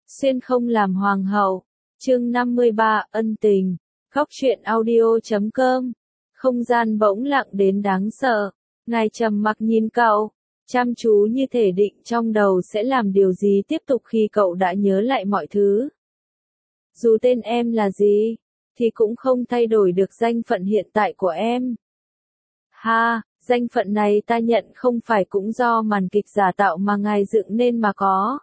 Xuyên không làm hoàng hậu. Chương 53, ân tình. Góc truyện audio.com. Không gian bỗng lặng đến đáng sợ. Ngài trầm mặc nhìn cậu, chăm chú như thể định trong đầu sẽ làm điều gì tiếp tục khi cậu đã nhớ lại mọi thứ. Dù tên em là gì, thì cũng không thay đổi được danh phận hiện tại của em. Ha, danh phận này ta nhận không phải cũng do màn kịch giả tạo mà ngài dựng nên mà có.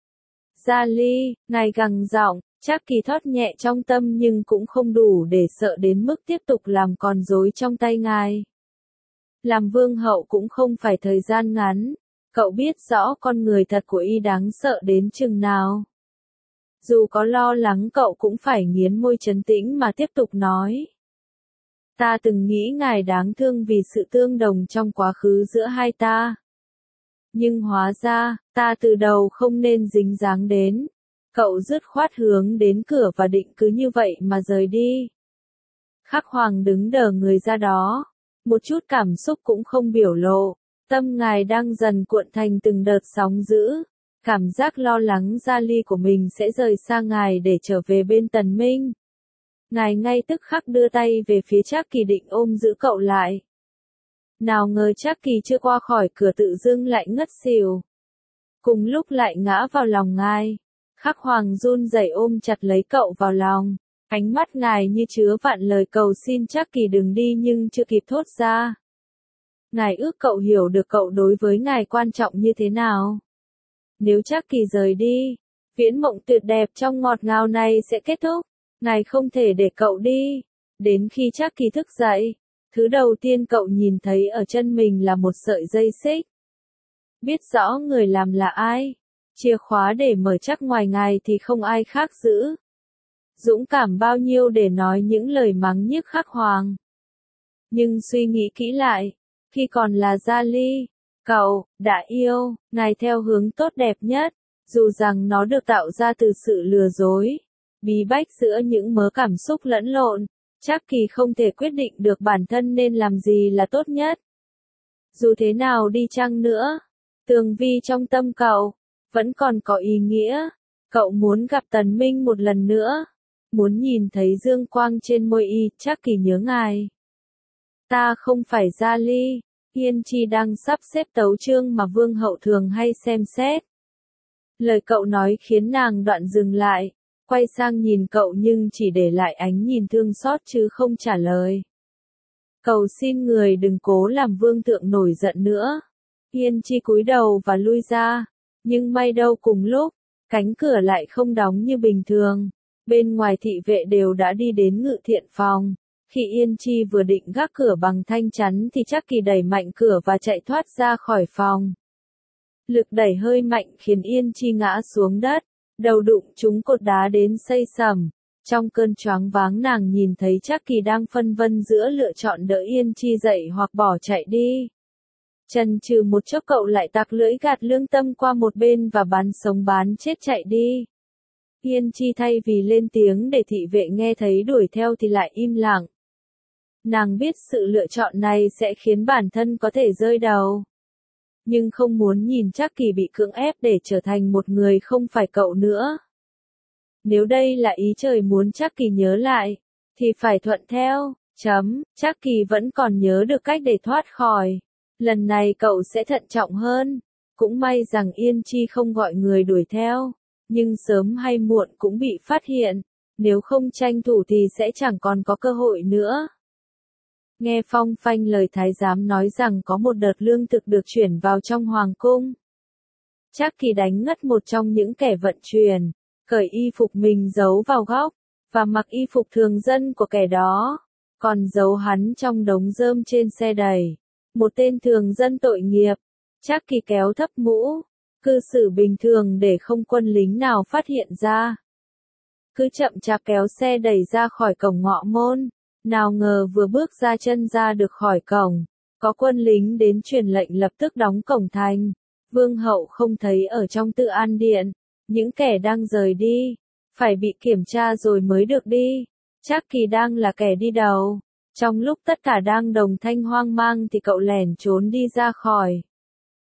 Gia Ly, ngài gằn giọng, chắc kỳ thót nhẹ trong tâm nhưng cũng không đủ để sợ đến mức tiếp tục làm con rối trong tay ngài. Làm vương hậu cũng không phải thời gian ngắn, cậu biết rõ con người thật của y đáng sợ đến chừng nào. Dù có lo lắng cậu cũng phải nghiến môi trấn tĩnh mà tiếp tục nói. Ta từng nghĩ ngài đáng thương vì sự tương đồng trong quá khứ giữa hai ta. Nhưng hóa ra, ta từ đầu không nên dính dáng đến. Cậu dứt khoát hướng đến cửa và định cứ như vậy mà rời đi. Khắc Hoàng đứng đờ người ra đó, một chút cảm xúc cũng không biểu lộ. Tâm ngài đang dần cuộn thành từng đợt sóng dữ. Cảm giác lo lắng Gia Ly của mình sẽ rời xa ngài để trở về bên Tần Minh. Ngài ngay tức khắc đưa tay về phía Trác Kỳ định ôm giữ cậu lại. Nào ngờ Trác Kỳ chưa qua khỏi cửa tự dưng lại ngất xỉu. Cùng lúc lại ngã vào lòng ngài. Khắc Hoàng run rẩy ôm chặt lấy cậu vào lòng. Ánh mắt ngài như chứa vạn lời cầu xin Trác Kỳ đừng đi nhưng chưa kịp thốt ra. Ngài ước cậu hiểu được cậu đối với ngài quan trọng như thế nào. Nếu Trác Kỳ rời đi, viễn mộng tuyệt đẹp trong ngọt ngào này sẽ kết thúc. Ngài không thể để cậu đi. Đến khi Trác Kỳ thức dậy, thứ đầu tiên cậu nhìn thấy ở chân mình là một sợi dây xích. Biết rõ người làm là ai. Chìa khóa để mở chắc ngoài ngài thì không ai khác giữ. Dũng cảm bao nhiêu để nói những lời mắng nhiếc Khắc Hoàng. Nhưng suy nghĩ kỹ lại, khi còn là Gia Ly, cậu đã yêu ngài theo hướng tốt đẹp nhất, dù rằng nó được tạo ra từ sự lừa dối, bí bách giữa những mớ cảm xúc lẫn lộn. Trác Kỳ không thể quyết định được bản thân nên làm gì là tốt nhất. Dù thế nào đi chăng nữa, Tường Vi trong tâm cậu vẫn còn có ý nghĩa. Cậu muốn gặp Tần Minh một lần nữa, muốn nhìn thấy dương quang trên môi y. Trác Kỳ nhớ ngài. Ta không phải Gia Ly. Yên Chi đang sắp xếp tấu chương mà vương hậu thường hay xem xét. Lời cậu nói khiến nàng đoạn dừng lại, quay sang nhìn cậu nhưng chỉ để lại ánh nhìn thương xót chứ không trả lời. Cầu xin người đừng cố làm vương thượng nổi giận nữa. Yên Chi cúi đầu và lui ra, nhưng may đâu cùng lúc, cánh cửa lại không đóng như bình thường. Bên ngoài thị vệ đều đã đi đến ngự thiện phòng. Khi Yên Chi vừa định gác cửa bằng thanh chắn thì Trác Kỳ đẩy mạnh cửa và chạy thoát ra khỏi phòng. Lực đẩy hơi mạnh khiến Yên Chi ngã xuống đất, đầu đụng trúng cột đá đến xây sẩm. Trong cơn choáng váng nàng nhìn thấy Trác Kỳ đang phân vân giữa lựa chọn đỡ Yên Chi dậy hoặc bỏ chạy đi. Chần chừ một chốc cậu lại tặc lưỡi gạt lương tâm qua một bên và bán sống bán chết chạy đi. Yên Chi thay vì lên tiếng để thị vệ nghe thấy đuổi theo thì lại im lặng. Nàng biết sự lựa chọn này sẽ khiến bản thân có thể rơi đầu. Nhưng không muốn nhìn Trác Kỳ bị cưỡng ép để trở thành một người không phải cậu nữa. Nếu đây là ý trời muốn Trác Kỳ nhớ lại, thì phải thuận theo. Trác Kỳ vẫn còn nhớ được cách để thoát khỏi. Lần này cậu sẽ thận trọng hơn. Cũng may rằng Yên Chi không gọi người đuổi theo. Nhưng sớm hay muộn cũng bị phát hiện. Nếu không tranh thủ thì sẽ chẳng còn có cơ hội nữa. Nghe phong phanh lời thái giám nói rằng có một đợt lương thực được chuyển vào trong hoàng cung. Trác Kỳ đánh ngất một trong những kẻ vận chuyển, cởi y phục mình giấu vào góc, và mặc y phục thường dân của kẻ đó, còn giấu hắn trong đống rơm trên xe đẩy. Một tên thường dân tội nghiệp. Trác Kỳ kéo thấp mũ, cư xử bình thường để không quân lính nào phát hiện ra. Cứ chậm chạp kéo xe đẩy ra khỏi cổng ngọ môn. Nào ngờ vừa bước ra chân ra được khỏi cổng, có quân lính đến truyền lệnh lập tức đóng cổng thành. Vương hậu không thấy ở trong Tự An Điện, những kẻ đang rời đi, phải bị kiểm tra rồi mới được đi. Trác Kỳ đang là kẻ đi đầu. Trong lúc tất cả đang đồng thanh hoang mang thì cậu lẻn trốn đi ra khỏi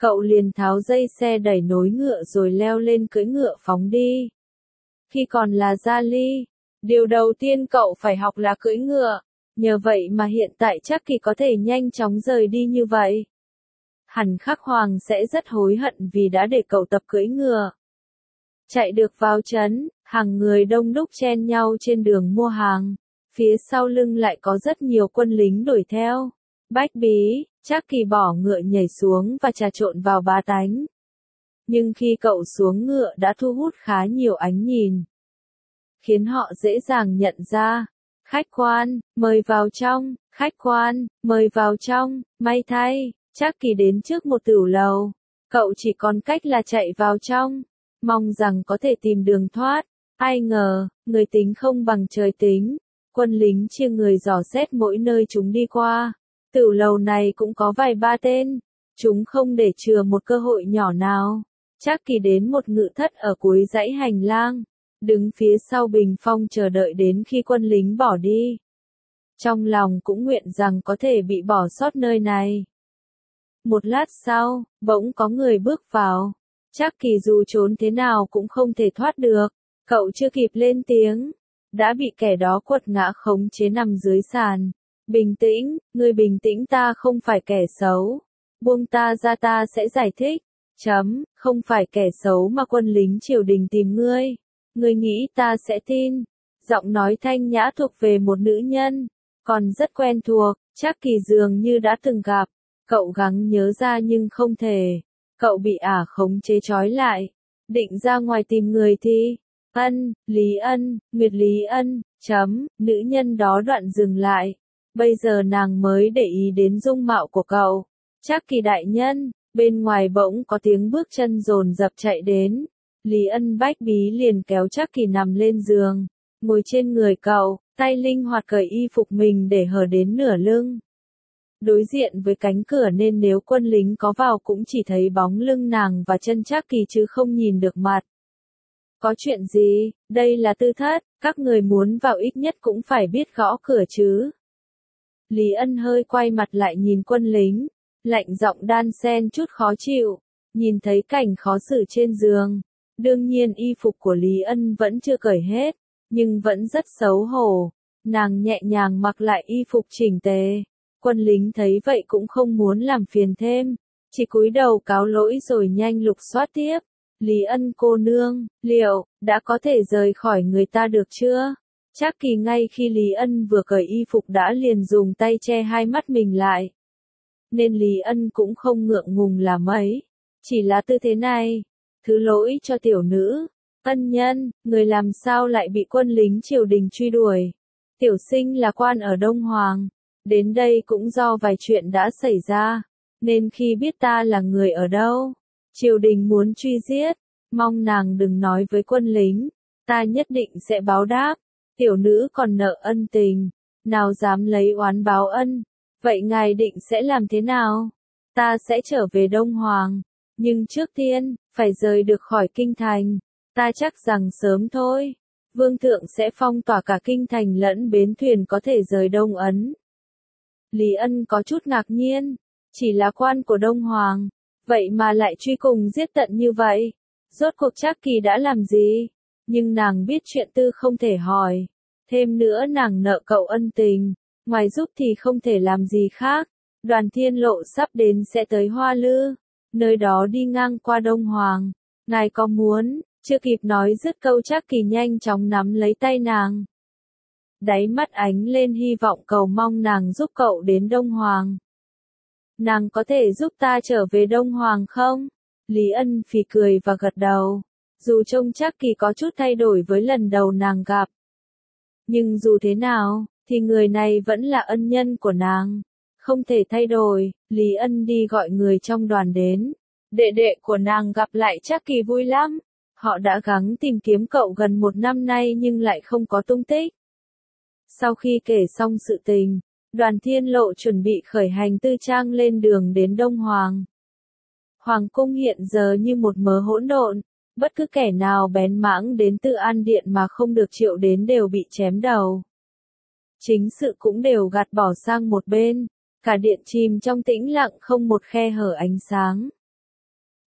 cậu liền tháo dây xe đẩy nối ngựa rồi leo lên cưỡi ngựa phóng đi. Khi còn là gia ly, điều đầu tiên cậu phải học là cưỡi ngựa, nhờ vậy mà hiện tại chắc Kỳ có thể nhanh chóng rời đi như vậy. Hẳn Khắc Hoàng sẽ rất hối hận vì đã để cậu tập cưỡi ngựa. Chạy được vào trấn, hàng người đông đúc chen nhau trên đường mua hàng, phía sau lưng lại có rất nhiều quân lính đuổi theo. Bách Bí, Trác Kỳ bỏ ngựa nhảy xuống và trà trộn vào bá tánh. Nhưng khi cậu xuống ngựa đã thu hút khá nhiều ánh nhìn, khiến họ dễ dàng nhận ra. Khách quan, mời vào trong, khách quan, mời vào trong, may thay, Trác Kỳ đến trước một tửu lầu. Cậu chỉ còn cách là chạy vào trong, mong rằng có thể tìm đường thoát. Ai ngờ, người tính không bằng trời tính. Quân lính chia người dò xét mỗi nơi chúng đi qua. Tửu lầu này cũng có vài ba tên. Chúng không để chừa một cơ hội nhỏ nào. Trác Kỳ đến một ngự thất ở cuối dãy hành lang, đứng phía sau bình phong chờ đợi đến khi quân lính bỏ đi. Trong lòng cũng nguyện rằng có thể bị bỏ sót nơi này. Một lát sau, bỗng có người bước vào. Trác Kỳ dù trốn thế nào cũng không thể thoát được. Cậu chưa kịp lên tiếng, đã bị kẻ đó quật ngã khống chế nằm dưới sàn. Bình tĩnh, ngươi bình tĩnh, ta không phải kẻ xấu. Buông ta ra, ta sẽ giải thích. Không phải kẻ xấu mà quân lính triều đình tìm ngươi. Ngươi nghĩ ta sẽ tin? Giọng nói thanh nhã thuộc về một nữ nhân, còn rất quen thuộc. Trác Kỳ dường như đã từng gặp. Cậu gắng nhớ ra nhưng không thể. Cậu bị ả khống chế trói lại. Định ra ngoài tìm người thì... Lý Ân, Nguyệt Lý Ân, nữ nhân đó đoạn dừng lại. Bây giờ nàng mới để ý đến dung mạo của cậu. Trác Kỳ đại nhân, bên ngoài bỗng có tiếng bước chân dồn dập chạy đến. Lý Ân Bách Bí liền kéo Trác Kỳ nằm lên giường, ngồi trên người cậu, tay linh hoạt cởi y phục mình để hở đến nửa lưng. Đối diện với cánh cửa nên nếu quân lính có vào cũng chỉ thấy bóng lưng nàng và chân Trác Kỳ chứ không nhìn được mặt. Có chuyện gì? Đây là tư thất, các người muốn vào ít nhất cũng phải biết gõ cửa chứ. Lý Ân hơi quay mặt lại nhìn quân lính, lạnh giọng đan xen chút khó chịu, nhìn thấy cảnh khó xử trên giường. Đương nhiên y phục của Lý Ân vẫn chưa cởi hết, nhưng vẫn rất xấu hổ. Nàng nhẹ nhàng mặc lại y phục chỉnh tề. Quân lính thấy vậy cũng không muốn làm phiền thêm, chỉ cúi đầu cáo lỗi rồi nhanh lục soát tiếp. Lý Ân cô nương, liệu đã có thể rời khỏi người ta được chưa? Trác Kỳ ngay khi Lý Ân vừa cởi y phục đã liền dùng tay che hai mắt mình lại. Nên Lý Ân cũng không ngượng ngùng là mấy, chỉ là tư thế này. Thứ lỗi cho tiểu nữ. Ân nhân, người làm sao lại bị quân lính triều đình truy đuổi? Tiểu sinh là quan ở Đông Hoàng. Đến đây cũng do vài chuyện đã xảy ra, nên khi biết ta là người ở đâu, triều đình muốn truy giết, mong nàng đừng nói với quân lính, ta nhất định sẽ báo đáp. Tiểu nữ còn nợ ân tình, nào dám lấy oán báo ân. Vậy ngài định sẽ làm thế nào? Ta sẽ trở về Đông Hoàng, nhưng trước tiên, phải rời được khỏi kinh thành. Ta chắc rằng sớm thôi, vương thượng sẽ phong tỏa cả kinh thành lẫn bến thuyền có thể rời Đông Ấn. Lý Ân có chút ngạc nhiên, chỉ là quan của Đông Hoàng, vậy mà lại truy cùng giết tận như vậy. Rốt cuộc Trác Kỳ đã làm gì? Nhưng nàng biết chuyện tư không thể hỏi. Thêm nữa nàng nợ cậu ân tình, ngoài giúp thì không thể làm gì khác. Đoàn Thiên Lộ sắp đến sẽ tới Hoa Lư, nơi đó đi ngang qua Đông Hoàng. Ngài có muốn? Chưa kịp nói dứt câu Trác Kỳ nhanh chóng nắm lấy tay nàng. Đáy mắt ánh lên hy vọng cầu mong nàng giúp cậu đến Đông Hoàng. Nàng có thể giúp ta trở về Đông Hoàng không? Lý Ân phì cười và gật đầu. Dù trông Trác Kỳ có chút thay đổi với lần đầu nàng gặp, nhưng dù thế nào, thì người này vẫn là ân nhân của nàng. Không thể thay đổi. Lý Ân đi gọi người trong đoàn đến. Đệ đệ của nàng gặp lại Trác Kỳ vui lắm. Họ đã gắng tìm kiếm cậu gần một năm nay nhưng lại không có tung tích. Sau khi kể xong sự tình, Đoàn Thiên Lộ chuẩn bị khởi hành tư trang lên đường đến Đông Hoàng. Hoàng cung hiện giờ như một mớ hỗn độn, bất cứ kẻ nào bén mãng đến Tư An Điện mà không được triệu đến đều bị chém đầu. Chính sự cũng đều gạt bỏ sang một bên, cả điện chìm trong tĩnh lặng không một khe hở ánh sáng.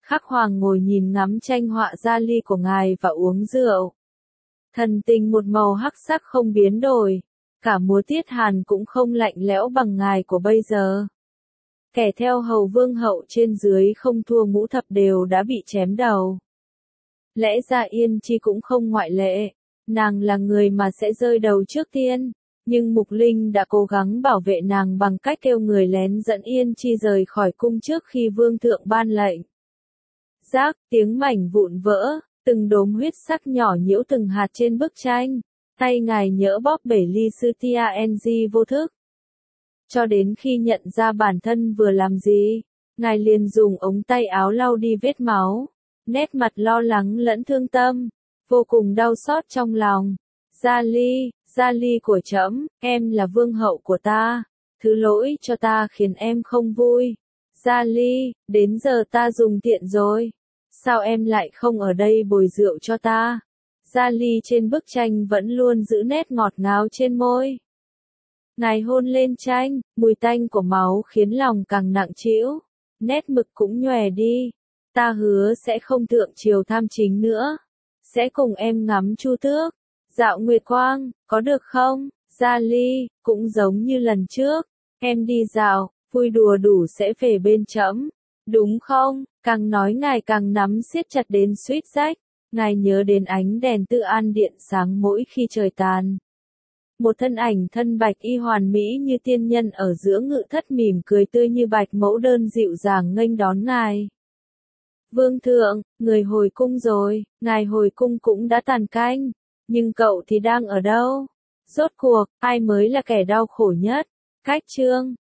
Khắc Hoàng ngồi nhìn ngắm tranh họa gia ly của ngài và uống rượu. Thần tình một màu hắc sắc không biến đổi, cả múa tiết hàn cũng không lạnh lẽo bằng ngài của bây giờ. Kẻ theo hầu vương hậu trên dưới không thua ngũ thập đều đã bị chém đầu. Lẽ ra Yên Chi cũng không ngoại lệ, nàng là người mà sẽ rơi đầu trước tiên, nhưng Mục Linh đã cố gắng bảo vệ nàng bằng cách kêu người lén dẫn Yên Chi rời khỏi cung trước khi vương thượng ban lệnh. Rác, tiếng mảnh vụn vỡ, từng đốm huyết sắc nhỏ nhiễu từng hạt trên bức tranh, tay ngài nhỡ bóp bể ly sư Tiang vô thức. Cho đến khi nhận ra bản thân vừa làm gì, ngài liền dùng ống tay áo lau đi vết máu, nét mặt lo lắng lẫn thương tâm, vô cùng đau xót trong lòng. Gia ly của trẫm, em là vương hậu của ta, thứ lỗi cho ta khiến em không vui. Gia ly, đến giờ ta dùng tiện rồi, sao em lại không ở đây bồi rượu cho ta? Gia ly trên bức tranh vẫn luôn giữ nét ngọt ngào trên môi. Ngài hôn lên tranh, mùi tanh của máu khiến lòng càng nặng trĩu, nét mực cũng nhòe đi. Ta hứa sẽ không thượng triều tham chính nữa, sẽ cùng em ngắm chu tước, dạo nguyệt quang, có được không? Gia ly, cũng giống như lần trước, em đi dạo, vui đùa đủ sẽ về bên trẫm, đúng không? Càng nói ngài càng nắm siết chặt đến suýt rách, ngài nhớ đến ánh đèn Tư An Điện sáng mỗi khi trời tàn. Một thân ảnh thân bạch y hoàn mỹ như tiên nhân ở giữa ngự thất mỉm cười tươi như bạch mẫu đơn dịu dàng nghênh đón ngài. Vương thượng, người hồi cung rồi, ngài hồi cung cũng đã tàn canh, nhưng cậu thì đang ở đâu? Rốt cuộc, ai mới là kẻ đau khổ nhất? Cách chương